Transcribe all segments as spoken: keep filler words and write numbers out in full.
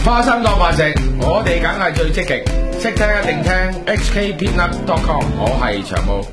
花生當飯食，我哋梗係最積極，識聽一定聽 H K Peanut dot com， 我係長毛。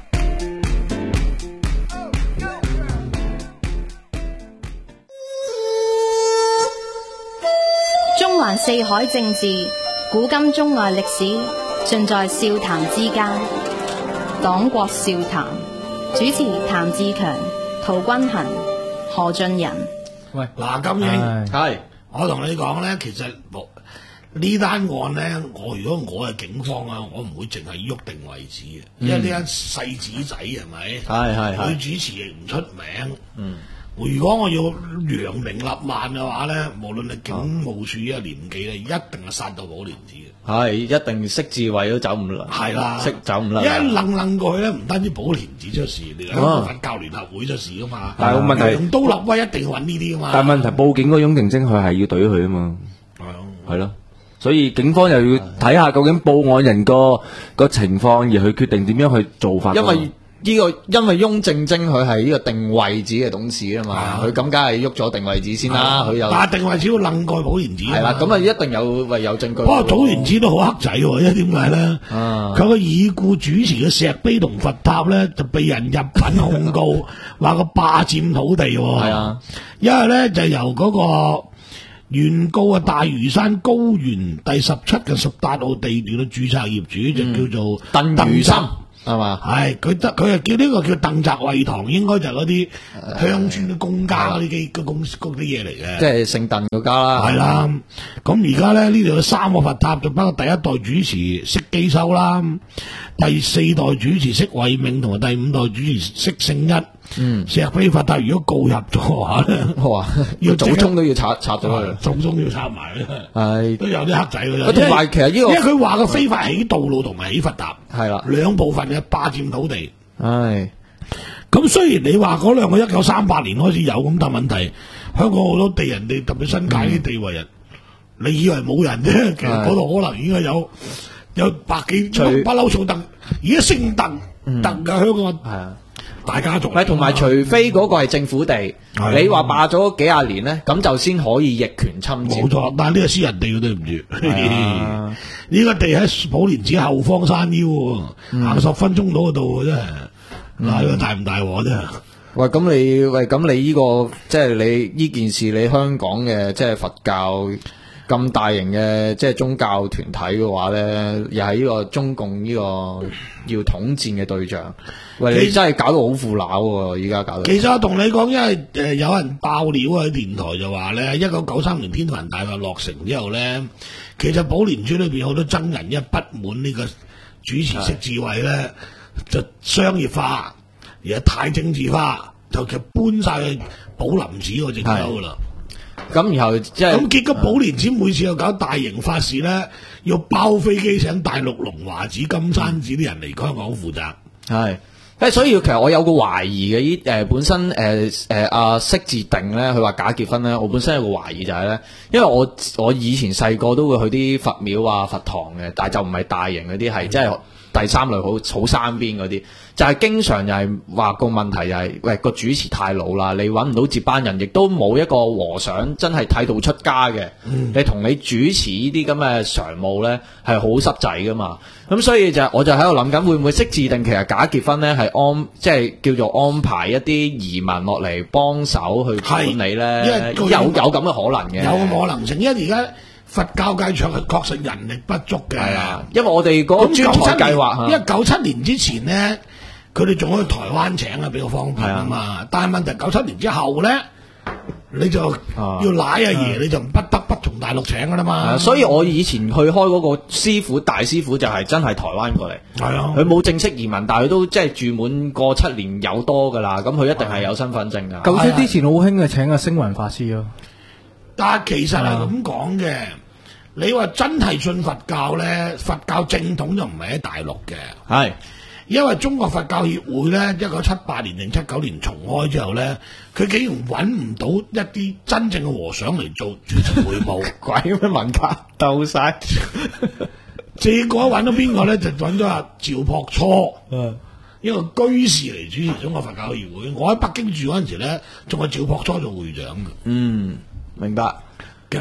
中環四海政治，古今中外歷史，盡在笑談之間。黨國笑談，主持譚志強、陶君行、何俊仁。 喂，嗱，金英係，我同你講咧，其實呢單案咧，我如果我係警方啊，我唔會淨係喐定位置嘅，因為呢間細子仔係咪？係係係，佢主持亦唔出名。嗯。如果我要揚名立萬嘅話咧，無論係警務處一年紀咧，一定係殺到寶蓮寺嘅。係，一定識智慧都走唔甩。係啦，識走唔甩。一愣愣過去咧，唔單止寶蓮寺出事，你香港佛教聯合會出事噶嘛。但係問題用刀立威一定揾呢啲噶嘛。 但係問題報警嗰種定睛，佢係要懟佢啊嘛。係係咯，所以警方又要睇下究竟報案人個個情況，而去決定點樣去做法。因為呢、這個因為翁正正佢係呢個定位子嘅董事啊嘛，佢咁梗係喐咗定位子先啦，佢有。但係定位子要楞過寶蓮寺。係啦，咁啊一定有為有證據。不過寶蓮寺都好黑仔喎，因為點解咧？佢個已故主持嘅石碑同佛塔咧，就被人入稟控告，話個霸佔土地。係啊，因為咧就由嗰個原告啊大嶼山高原第十七嘅十八號地段嘅註冊業主、嗯、就叫做鄧鄧森。係嘛？係佢得佢係叫呢個叫鄧澤惠堂，應該就係嗰啲鄉村嘅公家嗰啲機嘅公嗰啲嘢嚟嘅，即係姓鄧嗰家啦。係啦，咁而家咧呢度有三個佛塔，就包括第一代主持釋基修啦，第四代主持釋慧命，同埋第五代主持釋聖一。嗯，石碑佛塔如果告入咗嘅話咧，哇，要祖宗都要拆拆咗佢，祖宗都要拆埋咧，係都有啲黑仔嘅。同埋其實呢個，因為佢話個非法起道路同埋起佛塔係啦，兩部分嘅霸佔土地。係，咁雖然你話嗰兩個一九三八年開始有咁，但問題香港好多地人哋特別新界啲地圍人，嗯、你以為冇人啫，其實嗰度可能應該有有百幾不嬲數鄧，而家姓鄧鄧嘅香港係啊。大家族，同埋除非嗰個係政府地，你話霸咗幾廿年咧，咁就先可以逆權侵佔。冇錯，但係呢個私人地嘅對唔住，呢個地喺寶蓮寺後方山腰，行十分鐘到嗰度真係，嗱呢個大唔大鑊啫？喂，咁你喂咁你呢個即係你呢件事，你香港嘅即係佛教咁大型嘅即係宗教團體嘅話咧，又係呢個中共呢個要統戰嘅對象。喂，你真係搞到好腐朽喎！而家搞到。其實我同你講，因為誒、呃、有人爆料喺電台就話咧，一九九三年天壇大佛落成之後咧，其實寶蓮村裏邊好多僧人一不滿呢個主持釋智慧咧，就商業化，而家太政治化，就其實搬晒去寶林寺嗰隻洲噶啦。咁然後即係咁，結果寶蓮寺每次又搞大型法事咧，要包飛機請大陸龍華寺、金山寺啲人嚟香港負責。係。誒，所以其實我有個懷疑嘅，依、呃、誒本身誒誒阿釋智定咧，佢話假結婚咧，我本身有個懷疑就係咧，因為我我以前細個都會去啲佛廟啊、佛堂嘅，但係就唔係大型嗰啲，係即係第三類好好山邊嗰啲，就係、是、經常就係話個問題就係、是，喂個主持太老啦，你揾唔到接班人，亦都冇一個和尚真係剃度出家嘅、嗯，你同你主持呢啲咁嘅常務咧係好濕滯噶嘛。咁所以就我就喺度諗緊，會唔會釋智定其實假結婚咧，係安即係叫做安排一啲移民落嚟幫手去管理咧？因為有有咁嘅可能嘅，有個可能性。因為而家佛教界場係確實人力不足嘅。係啊，因為我哋嗰個專才計劃，因為九七年之前咧，佢哋仲可以台灣請啊，比較方便啊嘛。但係問題九七年之後咧，你就要賴阿爺，你就不得不從大陸請噶啦嘛。所以我以前去開嗰個師傅大師傅就係真係台灣過嚟，係啊，佢冇正式移民，但係佢都即係住滿過七年有多噶啦。咁佢一定係有身份證噶。 九七之前好興嘅請阿星雲法師咯。但係其實係咁講嘅，你話真係信佛教咧，佛教正統就唔係喺大陸嘅，係。因為中國佛教協會咧，一九七八年定七九年重開之後咧，佢竟然揾唔到一啲真正嘅和尚嚟做主持會務，鬼咩文革鬥晒，結果揾到邊個咧？就揾咗阿趙樸初，一個居士嚟主持中國佛教協會。我喺北京住嗰陣時咧，仲係趙樸初做會長嘅。嗯，明白。咁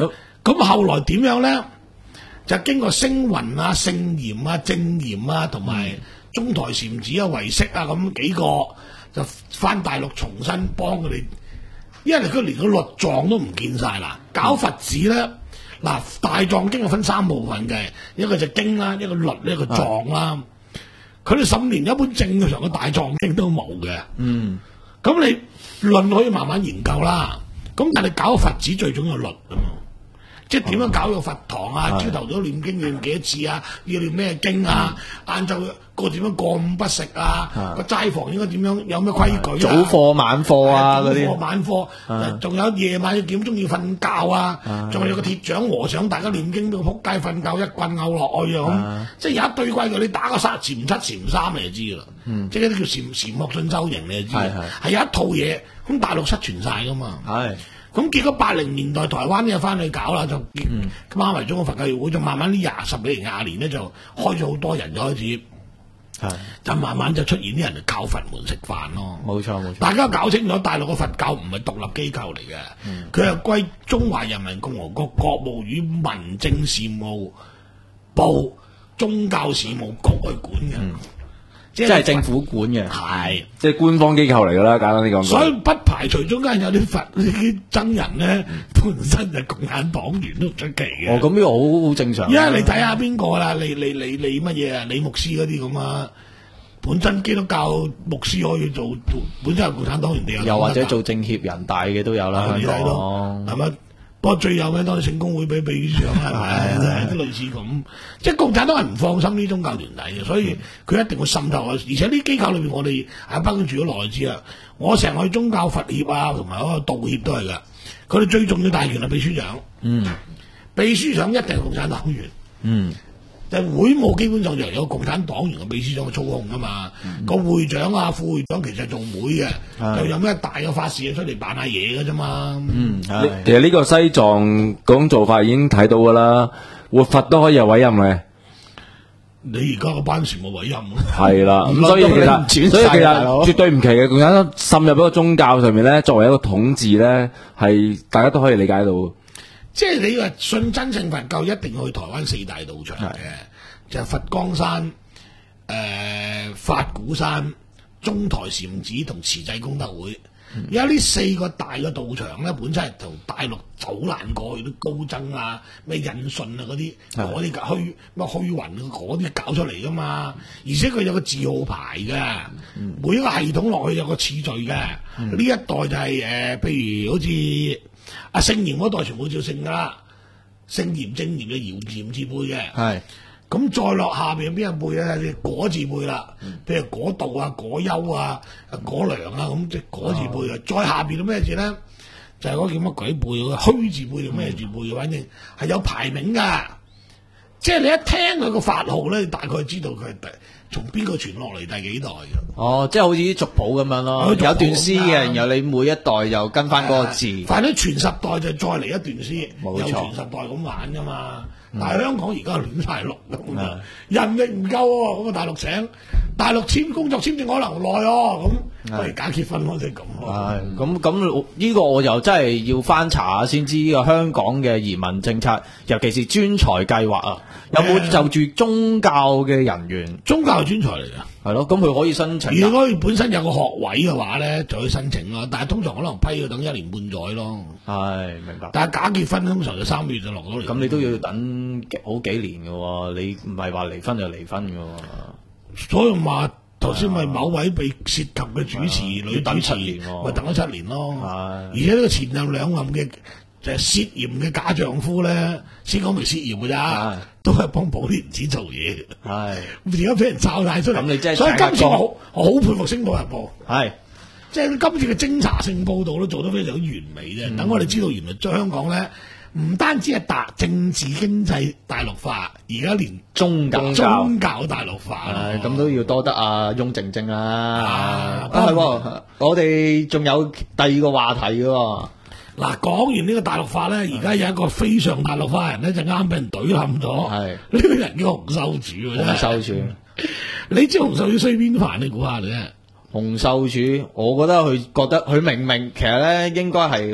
咁後來點樣咧？就經過星雲啊、聖嚴啊、正嚴啊，同埋中台禪寺啊、唯識啊咁幾個，就翻大陸重新幫佢哋，因為佢連個律藏都唔見晒啦。搞佛寺咧，嗱大藏經係分三部分嘅，一個就經啦，一個律，一個藏啦。佢哋甚至連一本正常嘅大藏經都冇嘅。嗯，咁你論可以慢慢研究啦。咁但係搞佛寺最重要係律啊嘛。即係點樣搞個佛堂啊？朝頭早念經念幾多次啊？要念咩經啊？晏晝個點樣過午不食啊？個齋房應該點樣？有咩規矩啊？ 早課晚課啊嗰啲。早課晚課，仲有夜晚要點鐘要瞓覺啊？仲有個鐵掌和尚，大家念經到仆街瞓覺，一棍拗落去啊咁。即係有一堆規矩，你打個三禪七禪三你就知噶啦。即係嗰啲叫禪禪學進修營你就知。係有一套嘢，咁大陸失傳晒噶嘛。係。咁結果八零年代台灣呢翻去搞啦，就啱埋中國佛教協會，就慢慢呢廿十幾年廿年咧就開咗好多人就開始，係就慢慢就出現啲人就靠佛門食飯咯。冇錯冇錯，大家搞清楚大陸嘅佛教唔係獨立機構嚟嘅，佢係歸中華人民共和國國務院民政事務部宗教事務局去管嘅。嗯即係政府管嘅， 係即係官方機構嚟噶啦，簡單啲講。 所以不排除中間有啲佛呢啲僧人咧，本身就共產黨員都唔出奇嘅。 哦，咁呢個好好正常。 因為你睇下邊個啦，你你你你乜嘢啊？李牧師嗰啲咁啊，本身基督教牧師可以做，本身係共產黨員哋又或者做政協人大嘅都有啦。 你睇到係咪？不過最有名當然聖公會俾秘書長係咪？都類似咁，即係共產黨係唔放心呢宗教團體嘅，所以佢一定會滲透。而且呢機構裏邊，我哋喺北京住咗耐知啦。我成日去宗教佛協啊，同埋嗰個道協都係噶。佢哋最重要大權係秘書長。嗯，秘書長一定係共產黨員。嗯。就會務基本上就有共產黨員嘅秘書長嘅操控噶嘛，個、嗯、會長啊、副會長其實做會嘅，就有咩大嘅法事出嚟辦下嘢嘅啫嘛。嗯， 其實呢個西藏嗰種做法已經睇到噶啦，活佛都可以有委任嘅。 你而家個班全部委任咯。 係啦，咁所以其實所以其實絕對唔奇嘅，共產黨滲入一個宗教上面咧，作為一個統治咧，係大家都可以理解到。 即係你話信真正佛教，一定要去台灣四大道場嘅，就係佛光山、誒、呃、法鼓山、中台禪寺同慈濟功德會。而家呢四個大嘅道場咧，本身係同大陸走難過去啲高僧啊、咩印順啊嗰啲，嗰啲虛咩虛雲嗰啲搞出嚟噶嘛。而且佢有個字號牌嘅，嗯、每一個系統落去有個次序嘅。呢、嗯、一代就係、是、誒、呃，譬如好似阿聖嚴嗰代全部照聖噶啦，聖嚴正嚴嘅嚴嚴字輩嘅。係咁再落下邊邊個輩咧？果字輩啦，譬如果道啊、果優啊、果良啊咁，即係果字輩啊。哦、再下邊到咩字咧？就係、是、嗰叫乜鬼輩？虛字輩定咩字輩？反正係有排名噶。即係你一聽佢個法號咧，你大概知道佢係第從邊個傳落嚟第幾代嘅。 哦，即係好似啲族譜咁樣咯，有段詩嘅，然後你每一代又跟翻嗰個字。 反正傳十代就再嚟一段詩，冇錯，又傳十代咁玩噶嘛。但係香港而家亂晒龍咁啊，人力唔夠喎，咁啊大陸請，大陸簽工作簽證可能耐哦，咁不如假結婚咯，即係咁。 係咁咁呢個我又真係要翻查下先知呢個香港嘅移民政策，尤其是專才計劃啊，有冇就住宗教嘅人員？ 宗教係專才嚟㗎。 係咯，咁佢可以申請。 如果佢本身有個學位嘅話咧，就可以申請咯。但係通常可能批要等一年半載咯。係，明白。但係假結婚通常就三個月就落咗嚟。 咁你都要等好幾年嘅喎，你唔係話離婚就離婚嘅喎。 所以話頭先咪某位被涉及嘅主持女主持，咪等咗七年咯。係。而且呢個前任兩任嘅就係涉嫌嘅假丈夫咧，先講明涉嫌嘅咋，都係幫寶蓮寺做嘢。係，而家俾人炒晒出嚟。咁你即係，所以今次我好我好佩服《星島日報》。係，即係今次嘅偵查性報導都做得非常之完美啫。等、嗯、我哋知道原來將香港咧，唔單止係大政治經濟大陸化，而家連宗教宗教大陸化。 係，咁都要多得阿翁靜晶啦。啊，係喎，我哋仲有第二個話題嘅喎。 嗱，講完呢個大陸化咧，而家有一個非常大陸化人咧，就啱俾人懟冧咗。係呢個人叫洪秀柱。 洪秀柱， 你知洪秀柱衰邊範？你估下你啫。 洪秀柱，我覺得佢覺得佢明明其實咧應該係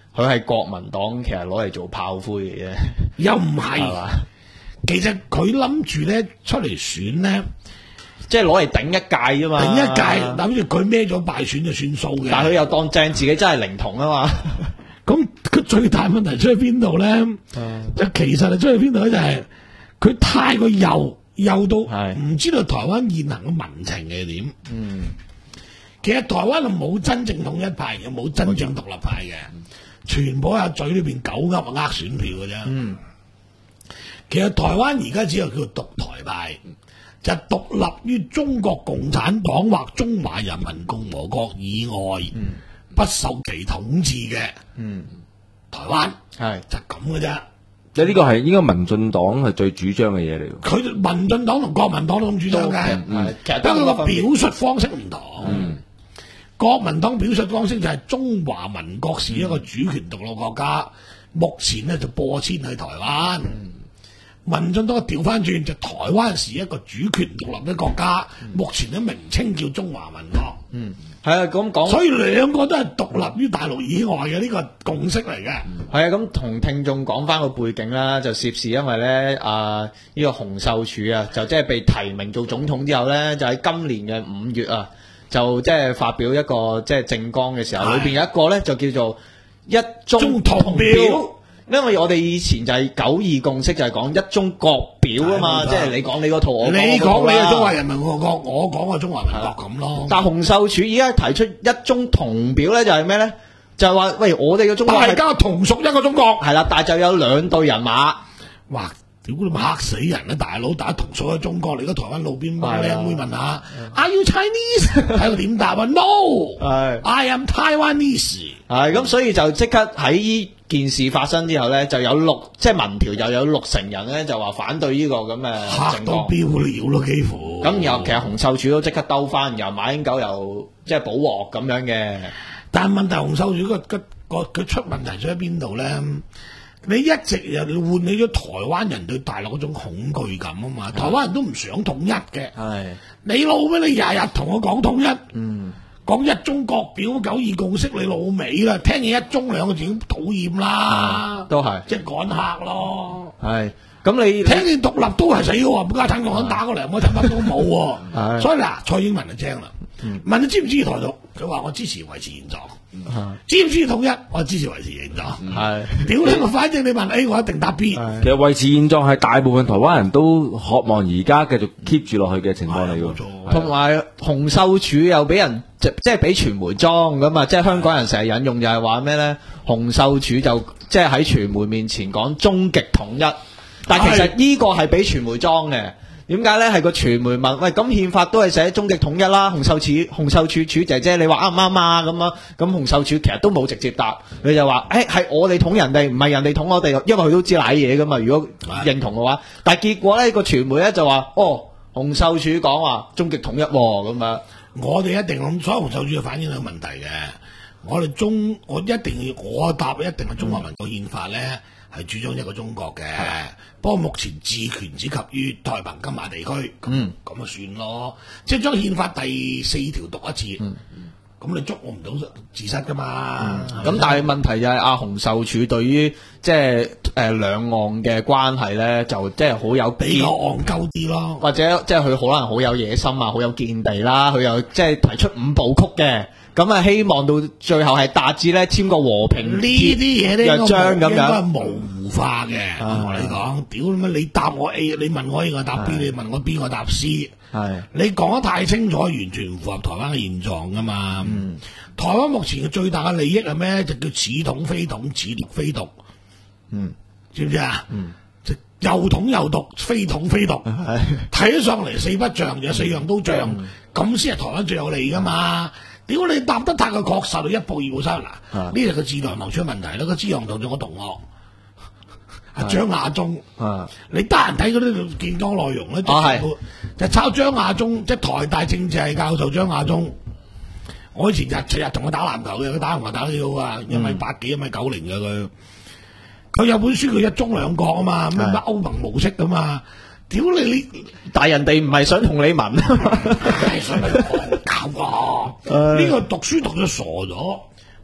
佢係國民黨其實攞嚟做炮灰嘅啫， 又唔係，其實佢諗住咧出嚟選咧， 即係攞嚟頂一屆啫嘛， 頂一屆，諗住佢孭咗敗選就算數嘅。 但係佢又當正自己真係靈童啊嘛。 咁佢最大問題出喺邊度咧？就其實係出喺邊度咧？就係佢太過幼，幼到唔知道台灣現行嘅民情係點。嗯，其實台灣係冇真正統一派，又冇真正獨立派嘅，全部喺嘴裏邊狗噏呃選票嘅啫。嗯，其實台灣而家只有叫獨台派，就係獨立於中國共產黨或中華人民共和國以外。嗯，不受其統治嘅，嗯，台灣係就咁嘅啫。 即係呢個係應該民進黨係最主張嘅嘢嚟。 佢民進黨同國民黨都咁主張嘅，嗯，其實不過個表述方式唔同。嗯，國民黨表述方式就係中華民國是一個主權獨立國家，嗯、目前呢就播遷去台灣。嗯，民進黨調翻轉就台灣是一個主權獨立嘅國家，嗯、目前嘅名稱叫中華民國。嗯。 係啊，咁講， 所以兩個都係獨立於大陸以外嘅呢、這個共識嚟嘅。 係啊，咁同聽眾講翻個背景啦，就涉事因為咧啊呢、這個洪秀柱啊，就即係被提名做總統之後咧，就喺今年嘅五月啊，就即係發表一個即係政綱嘅時候，裏邊有一個咧就叫做一中同表。因為我哋以前就係九二共識，就係講一中各表啊嘛，即係你講你嗰套，我講你講你嘅中華人民共和國，我講個中華民國咁咯。 但洪秀柱而家提出一中同表咧，就係咩咧？就係話喂，我哋嘅中國大家同屬一個中國， 係啦，但係就有兩隊人馬。 哇！屌你咪嚇死人啦，大佬！大家同屬一個中國，你個台灣路邊僆妹問下 ，Are you Chinese？ 睇佢點答啊 ？No，I am Taiwanese。 係咁，所以就即刻喺呢件事發生之後咧，就有六即係民調又有六成人咧就話反對呢個咁嘅嚇到飆了咯，幾乎。 咁然後其實洪秀柱都即刻兜翻，然後馬英九又即係補鑊咁樣嘅。 但係問題洪秀柱個個個佢出問題出喺邊度咧？你一直又喚起咗台灣人對大陸嗰種恐懼感啊嘛！台灣人都唔想統一嘅。係你老咩？你日日同我講統一，嗯，講一中各表九二共識，你老味啦！聽見一中兩個字已經討厭啦， 都係即係趕客咯。 係咁你聽見獨立都係死嘅喎，唔加坦克打過嚟，我坦克都冇喎。所以嗱，蔡英文就精啦，問你支唔支持台獨？佢話我支持維持現狀。支唔支持統一？我支持維持現狀。係，屌你！我反正你問 A， 我一定答 B。 其實維持現狀係大部分台灣人都渴望而家繼續 keep 住落去嘅情況嚟嘅。 同埋洪秀柱又俾人即即係俾傳媒裝咁啊！即係香港人成日引用就係話咩咧？洪秀柱就即係喺傳媒面前講終極統一，但其實呢個係俾傳媒裝嘅。點解咧？係個傳媒問，喂，咁憲法都係寫終極統一啦。洪秀柱，洪秀柱柱姐姐，你話啱唔啱啊？咁啊，咁洪秀柱其實都冇直接答，佢就話，誒、欸，係我哋統人哋，唔係人哋統我哋，因為佢都知瀨嘢噶嘛。如果認同嘅話，但係結果咧，個傳媒咧就話，哦，洪秀柱講話終極統一咁樣， 我哋一定咁，所以洪秀柱就反映到問題嘅。我哋中，我一定要我答，一定係中華民國憲法咧。係主張一個中國嘅，不過目前治權只及於台澎金馬地區，咁咁啊算咯，即係將憲法第四條讀一次，咁、嗯、你捉我唔到自殺噶嘛？咁、 嗯、但係問題就係阿洪秀柱對於即係誒兩岸嘅關係咧，就即係好有比較戇鳩啲咯， 或者即係佢可能好有野心啊，好有見地啦，佢又即係提出五部曲嘅。咁啊，希望到最後係達至咧簽個和平呢啲嘢咧， 約章咁樣，應該模糊化嘅。我同你講，屌你乜？你答我 A， 你問我 A 我答 B， 你問我 B 我答 C。係你講得太清楚，完全唔符合台灣嘅現狀噶嘛。嗯、台灣目前嘅最大嘅利益係咩？就叫似統非統，似獨非獨。嗯，知唔知啊？嗯，就又統又獨，非統非獨。係睇得上嚟四不像，有四樣都像，咁先係台灣最有利噶嘛。屌你答得太過確實，一步二步三嗱，呢就個智囊團出問題啦。個智囊團仲有個同學阿張亞中，你得閒睇嗰啲健康內容咧，就就抄張亞中，即係台大政治系教授張亞中。我以前日日同佢打籃球嘅，佢打籃球打得幾好啊，一米八幾，一米九零嘅佢。佢有本書，佢一中兩國啊嘛，咩乜歐盟模式啊嘛。屌你你， 但係人哋唔係想同你問， 係想你講教啊！呢個讀書讀咗傻咗，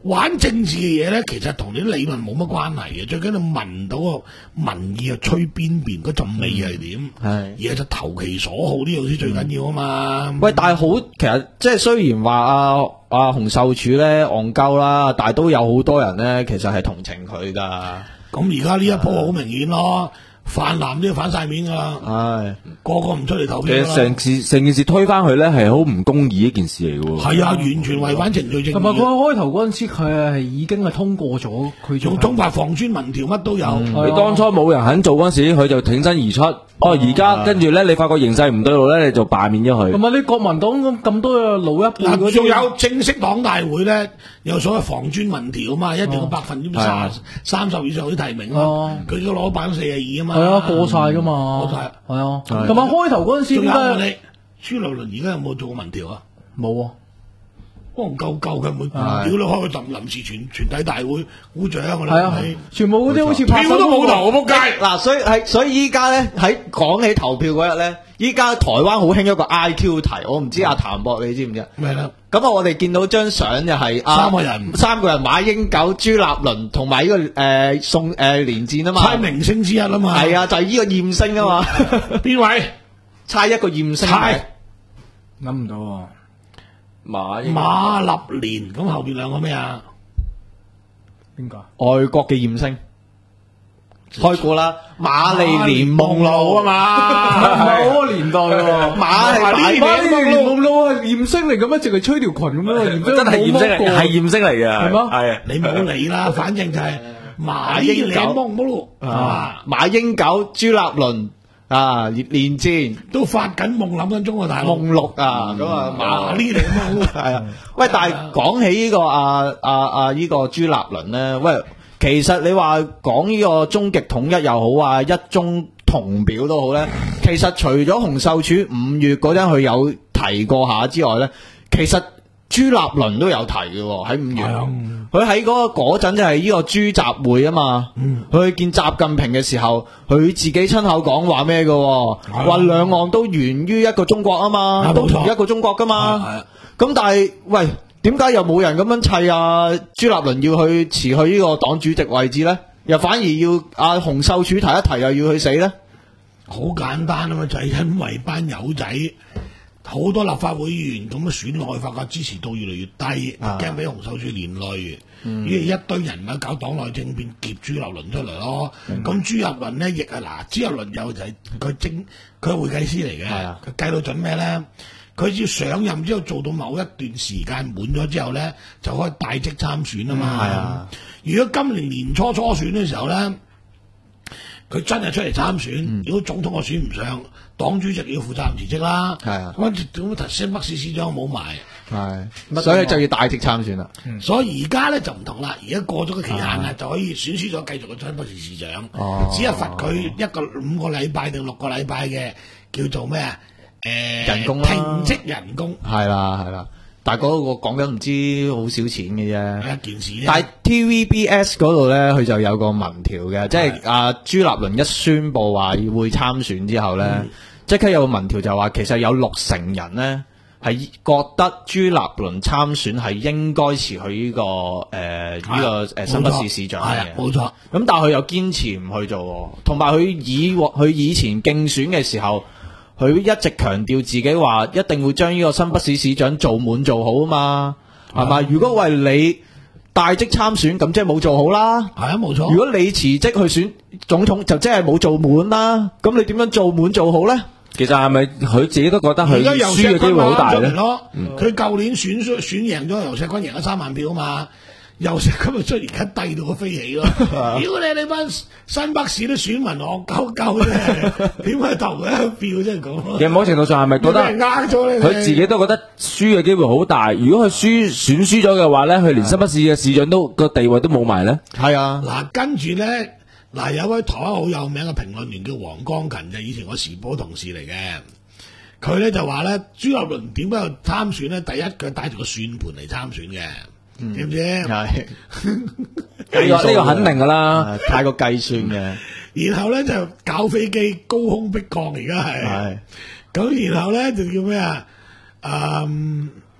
玩政治嘅嘢咧，其實同你啲理論冇乜關係嘅，最緊要聞到個民意啊吹邊邊，嗰陣味係點， 係而家就投其所好呢樣先最緊要啊嘛。 喂，但係好，其實即係雖然話阿阿洪秀柱咧戇鳩啦，但係都有好多人咧，其實係同情佢噶。 咁而家呢一鋪好明顯咯。泛藍都要反晒面噶啦， 係個個唔出嚟投票。 其實成事成件事推翻去咧，係好唔公義一件事嚟嘅喎。 係啊，完全違反程序正義。 同埋佢開頭嗰陣時，佢係已經係通過咗，佢仲中法防專民調乜都有。 你當初冇人肯做嗰陣時，佢就挺身而出。哦，而家跟住咧，你發覺形勢唔對路咧，你就罷免咗佢。 同埋你國民黨咁咁多嘅老一輩嗰啲， 仲有正式黨大會咧，有所謂防專民調啊嘛，一定要百分之三三十以上啲提名啊，佢都攞百分之四十二啊嘛。 係啊，過晒噶嘛。 過晒。 係啊，同埋開頭嗰陣時點解？ 朱立倫而家有冇做過民調啊？ 冇啊。 戇鳩鳩嘅每屌你開個臨臨時全全體大會鼓掌㗎啦， 係啊，全部嗰啲好似票都冇投，仆街！ 嗱，所以係所以依家咧喺講起投票嗰日咧，依家台灣好興一個 I Q 題，我唔知阿譚博你知唔知？ 咩咧？ 咁啊，我哋見到張相就係三個人， 三個人馬英九、朱立倫同埋呢個誒宋誒連戰啊嘛， 猜明星之一啊嘛， 係啊，就係呢個驗星啊嘛， 邊位？ 猜一個驗星， 猜諗唔到喎。 馬馬立連，咁後邊兩個咩啊？ 邊個？ 外國嘅驗星，開估啦，瑪麗蓮夢露啊嘛， 唔係嗰個年代喎。 馬係瑪麗蓮夢露係驗星嚟嘅咩？淨係吹條裙咁樣，驗真係驗星嚟，係驗星嚟嘅， 係咩？ 係你冇理啦，反正就係馬英九、夢露啊， 馬英九、朱立倫。啊！連戰都發緊夢，諗緊中國大陸夢六啊，咁啊馬呢嚟咁係啊。喂，但係講起呢個啊啊啊呢個朱立倫咧，喂，其實你話講呢個終極統一又好啊，一中同表都好咧，其實除咗洪秀柱五月嗰陣佢有提過下之外咧，其實朱立倫都有提嘅喎，喺五月。佢喺嗰個嗰陣就係呢個朱習會啊嘛，佢、嗯、見習近平嘅時候，佢自己親口講話咩嘅，話兩岸都源於一個中國啊嘛，都同一個中國噶嘛。咁但係喂，點解又冇人咁樣砌啊？朱立倫要去辭去呢個黨主席位置咧，又反而要阿洪秀柱提一提又要去死咧？ 好簡單啊嘛，就係、是、因為班友仔。好多立法會議員咁嘅選內法嘅支持度越嚟越低，驚俾洪秀柱連累，於是、嗯、一堆人物搞黨內政變，夾朱立倫出嚟咯。咁、嗯、朱立倫咧亦係嗱，朱立倫又就係佢政，佢係會計師嚟嘅，佢計到準咩咧？佢只要上任之後做到某一段時間滿咗之後咧，就可以大職參選啊嘛。係啊、嗯，如果今年年初初選嘅時候咧，佢真係出嚟參選，嗯、如果總統我選唔上。黨主席要負責任辭職啦，係啊，咁點新北市市長冇埋， 係，所以就要大職參選啦。 嗯、所以而家咧就唔同啦，而家過咗個期限啦，就可以選輸咗繼續嘅新北市市長，哦、只係罰佢一個五個禮拜定六個禮拜嘅叫做咩啊？誒、呃， 人工啦， 停職人工， 係啦係啦，但係嗰個講緊唔知好少錢嘅啫， 係一件事。 但係 T V B S 嗰度咧，佢就有個民調嘅，即係阿朱立倫一宣佈話會參選之後咧。嗯即刻有個民調就話，其實有六成人呢係覺得朱立倫參選係應該辭去呢、這個誒呢、呃這個誒新北市市長嘅， 冇錯。 咁但係佢又堅持唔去做，同埋佢以佢以前競選嘅時候，佢一直強調自己話一定會將呢個新北市市長做滿做好啊嘛，係嘛？如果為你大職參選，咁即係冇做好啦。係啊，冇錯。 如果你辭職去選總統，就即係冇做滿啦。咁你點樣做滿做好咧？ 其實係咪佢自己都覺得佢輸嘅機會好大咧？ 佢舊、嗯、年選選選贏咗，游錫堃贏咗三萬票啊嘛，游錫堃咪出而家低到個飛起咯。如果你你班新北市啲選民戇鳩鳩咧，點解投佢一票真係咁？ 其實某程度上係咪覺得呃咗佢自己都覺得輸嘅機會好大？如果佢輸選輸咗嘅話咧，佢連新北市嘅市長都個地位都冇埋咧。係啊， 嗱跟住咧。嗱，有位台灣好有名嘅評論員叫黃光芹，就以前我時報同事嚟嘅。佢咧就話咧，朱立倫點解要參選咧？第一，佢帶住個算盤嚟參選嘅，知唔知？係呢個呢個肯定噶啦， 太過計算嘅。 然後咧就搞飛機高空迫降，而家係。咁然後咧就叫咩啊？嗯，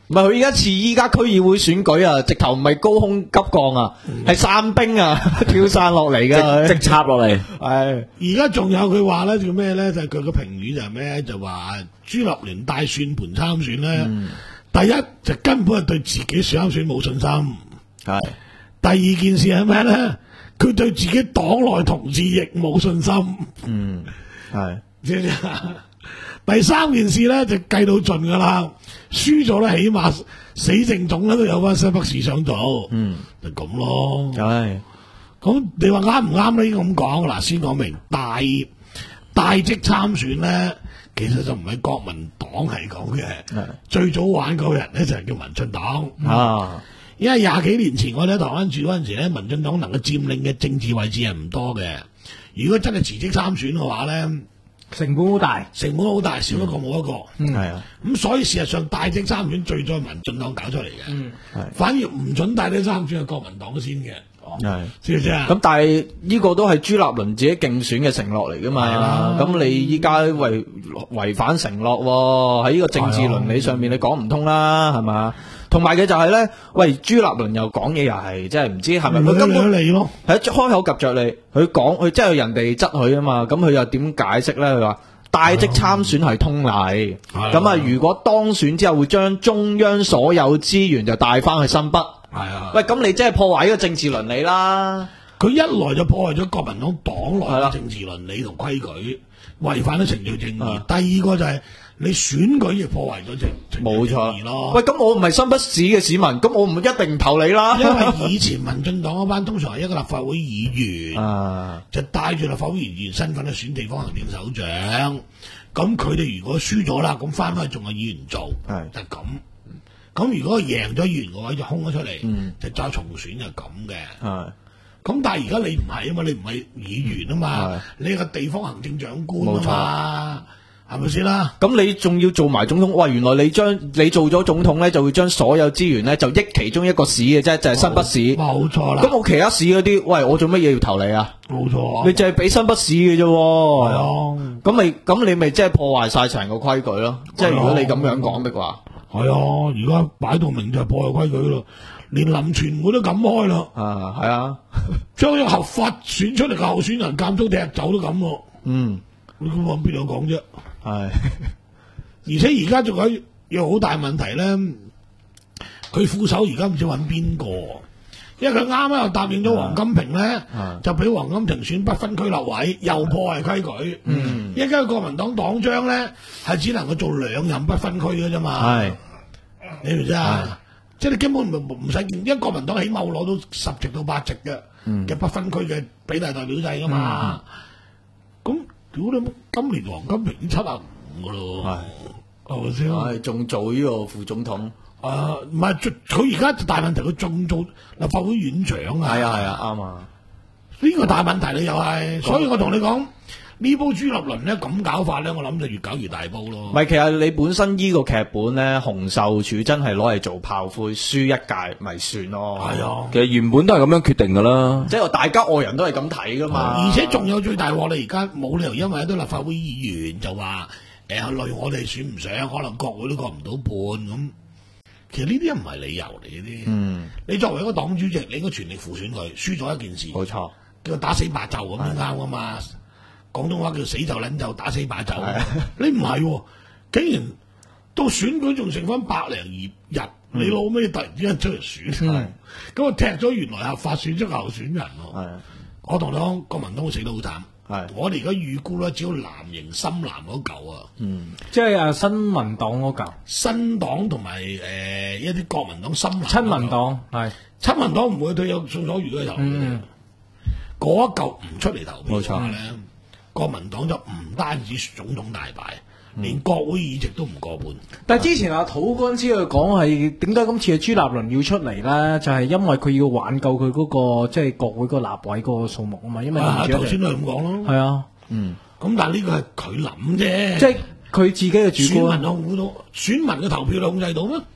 唔係佢依家似依家區議會選舉啊，直頭唔係高空急降啊，係散兵啊，跳傘落嚟㗎， 直插落嚟。 係而家仲有佢話咧叫咩咧？就係佢個評語就係咩？就話朱立倫帶算盤參選咧，嗯、第一就根本係對自己想選冇信心。係第二件事係咩咧？佢對自己黨內同志亦冇信心。嗯，係知唔知啊？第三件事咧就計到盡噶啦，輸咗咧起碼死剩種咧都有翻西北市想做，嗯，就咁咯。係，咁你話啱唔啱咧？應該咁講嗱，先講明大大職參選咧，其實就唔係國民黨係講嘅，最早玩嗰個人咧就係叫民進黨啊。因為廿幾年前我哋喺台灣住嗰陣時咧，民進黨能夠佔領嘅政治位置係唔多嘅。如果真係辭職參選嘅話咧， 成本好大， 成本好大，少一個冇一個。嗯，係啊。咁所以事實上大職參選最早係民進黨搞出嚟嘅。嗯，係。反而唔准大職參選係國民黨先嘅。係，知唔知啊？ 咁但係呢個都係朱立倫自己競選嘅承諾嚟噶嘛？咁你依家違違反承諾喎，喺呢個政治倫理上面你講唔通啦，係嘛？同埋嘅就係咧，喂，朱立倫又講嘢又係，即係唔知係咪佢根本你咯， 係一開口夾着你，佢講佢即係人哋質佢啊嘛，咁佢又點解釋咧？佢話大職參選係通例，咁啊如果當選之後會將中央所有資源就帶翻去新北，係啊，喂，咁你即係破壞呢個政治倫理啦！ 佢一來就破壞咗國民黨黨內嘅政治倫理同規矩，違反咗程序正義。第二個就係、是。你選舉亦破壞咗政冇錯咯。 喂，咁我唔係新北市嘅市民，咁我唔一定投你啦。 因為以前民進黨嗰班通常係一個立法會議員，啊、就帶住立法會議員身份去選地方行政首長。咁佢哋如果輸咗啦，咁翻返去仲有議員做，係就咁。咁如果贏咗議員個位就空咗出嚟，嗯、就再重選就咁嘅。係。咁但係而家你唔係啊嘛，你唔係議員啊嘛，你係個地方行政長官啊嘛。係咪先啦？ 咁你仲要做埋總統？喂，原來你將你做咗總統咧，就會將所有資源咧就益其中一個市嘅啫，就係、是、新北市。 冇錯啦。 咁我其他市嗰啲，喂，我做乜嘢要投你啊？ 冇錯。 你淨係俾新北市嘅啫。係啊。咁咪咁你咪即係破壞晒成個規矩咯。即係如果你咁樣講的話。 係啊，而家擺到明就係破壞規矩咯。連林全會都敢開啦。 啊，係啊。 將一個合法選出嚟嘅候選人監督踢走都咁喎。嗯。你咁往邊度講啫？係，而且而家仲有有好大問題咧，佢副手而家唔知揾邊個，因為佢啱啱又答應咗黃金平咧，就俾黃金平選不分區立委，又破壞規矩。嗯，而家國民黨黨章咧係只能夠做兩任不分區嘅啫嘛。係，你明唔知啊？即係你根本唔唔使，因為國民黨起碼會攞到十席到八席嘅嘅、嗯、不分區嘅比例代表制噶嘛。咁、嗯。如果你今年黃金平已經七啊五噶咯，係係咪先？ 係仲做呢個副總統？ 啊，唔係，佢而家大問題，佢仲做立法會院長啊！ 係啊係啊，啱啊！ 呢個大問題你又係，所以我同你講呢煲朱立倫咧咁搞法咧，我諗就越搞越大煲咯。 唔係，其實你本身呢個劇本咧，洪秀柱真係攞嚟做炮灰，輸一屆咪算咯。係啊， 其實原本都係咁樣決定噶啦， 即係大家外人都係咁睇噶嘛。 而且仲有最大鑊，你而家冇理由因為一堆立法會議員就話誒累我哋選唔上，可能國會都過唔到半咁。其實呢啲唔係理由嚟嘅啲。嗯，你作為一個黨主席，你應該全力輔選佢，輸咗一件事，冇錯，叫佢打死白就咁啱噶嘛。廣東話叫死就撚就打死把走，你唔係、哦，竟然到選舉仲剩翻百零二日，嗯、你老尾突然之間出嚟選，咁啊、嗯、踢咗原來合法選出候選人咯。的我同你講，國民黨會死得好慘。的我哋而家預估咧，只要藍營深藍嗰嚿啊，嗯， 即係啊新民黨嗰嚿， 新黨同埋誒一啲國民黨深藍， 親民黨係， 親民黨唔會對有宋楚瑜嘅投票嘅，嗰一嚿唔出嚟投票嘅話咧。國民黨就唔單止總統大敗，嗯、連國會議席都唔過半。 但係之前阿土嗰陣時佢講係點解今次嘅朱立倫要出嚟咧？就係、是、因為佢要挽救佢嗰、那個即係、就是、國會個立委嗰個數目啊嘛。因為頭先都係咁講咯。 係啊， 嗯。咁但係呢個係佢諗啫， 即係佢自己嘅主觀。 選民控制到，選民嘅投票你控制到咩？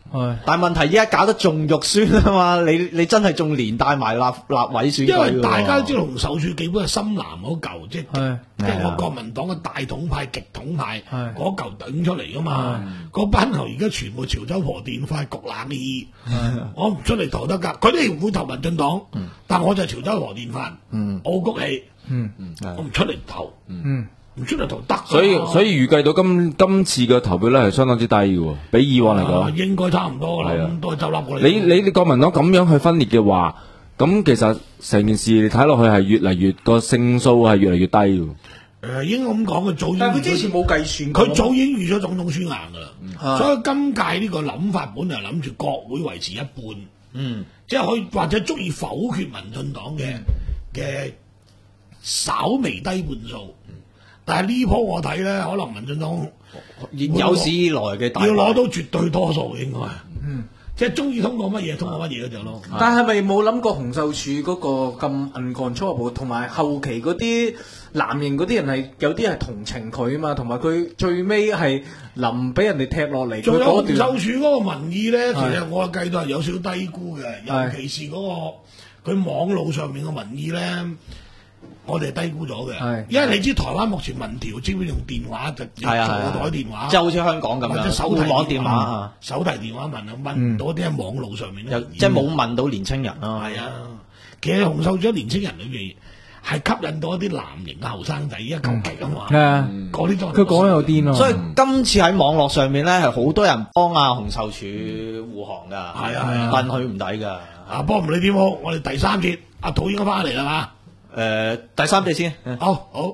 但係問題依家搞得仲肉酸啊嘛！你你真係仲連帶埋立立委選舉， 因為大家知道洪秀柱基本係深藍嗰嚿，即係即係我國民黨嘅大統派、極統派嗰嚿頂出嚟噶嘛。嗰班頭而家全部潮州婆電費焗冷氣，我唔出嚟投得㗎。佢哋唔會投民進黨，但我就係潮州婆電費，我谷氣，我唔出嚟投。唔出嚟投得， 所以所以預計到今今次嘅投票咧係相當之低嘅，比以往嚟講、 啊，應該差唔多啦，咁都係執笠過嚟。 你你你國民黨咁樣去分裂嘅話，咁其實成件事你睇落去係越嚟越個勝數係越嚟越低嘅。誒、 呃，應該咁講，佢早已經但係佢之前冇計算， 佢早已經預咗總統輸硬噶啦，嗯、所以今屆呢個諗法本來諗住國會維持一半，嗯，即係可以或者足以否決民進黨嘅嘅稍微低半數。但係呢鋪我睇咧，可能民進黨有史以來嘅要攞到絕對多數，應該，嗯，即係中意通過乜嘢通過乜嘢嗰隻咯。 但係咪冇諗過洪秀柱嗰個咁硬幹粗暴，同埋後期嗰啲藍營嗰啲人係有啲係同情佢啊嘛，同埋佢最尾係臨俾人哋踢落嚟。 仲有洪秀柱嗰個民意咧，其實我計到係有少少低估嘅，尤其是嗰、嗰個佢網路上面嘅民意咧。我哋低估咗嘅，因為你知台灣目前民調基本用電話就座台電話， 即係好似香港咁樣， 或者手提網電話、 手提電話問啊，問唔到啲喺網路上面咧， 即係冇問到年青人咯。 係啊，其實洪秀柱年青人裏邊係吸引到一啲藍營嘅後生仔，一求其啊嘛。係啊，嗰啲佢講有癲咯。 所以今次喺網絡上面咧，係好多人幫阿洪秀柱護航㗎。係啊係啊，問佢唔抵㗎。 啊，不過唔理點好，我哋第三節阿土應該翻嚟啦嘛。 誒、呃，第三隻先， 好好。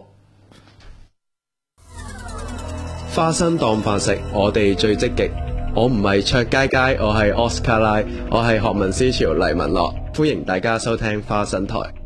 花生當飯食，我哋最積極。我唔係卓佳佳，我係奧斯卡拉，我係學民思潮黎文樂，歡迎大家收聽花生台。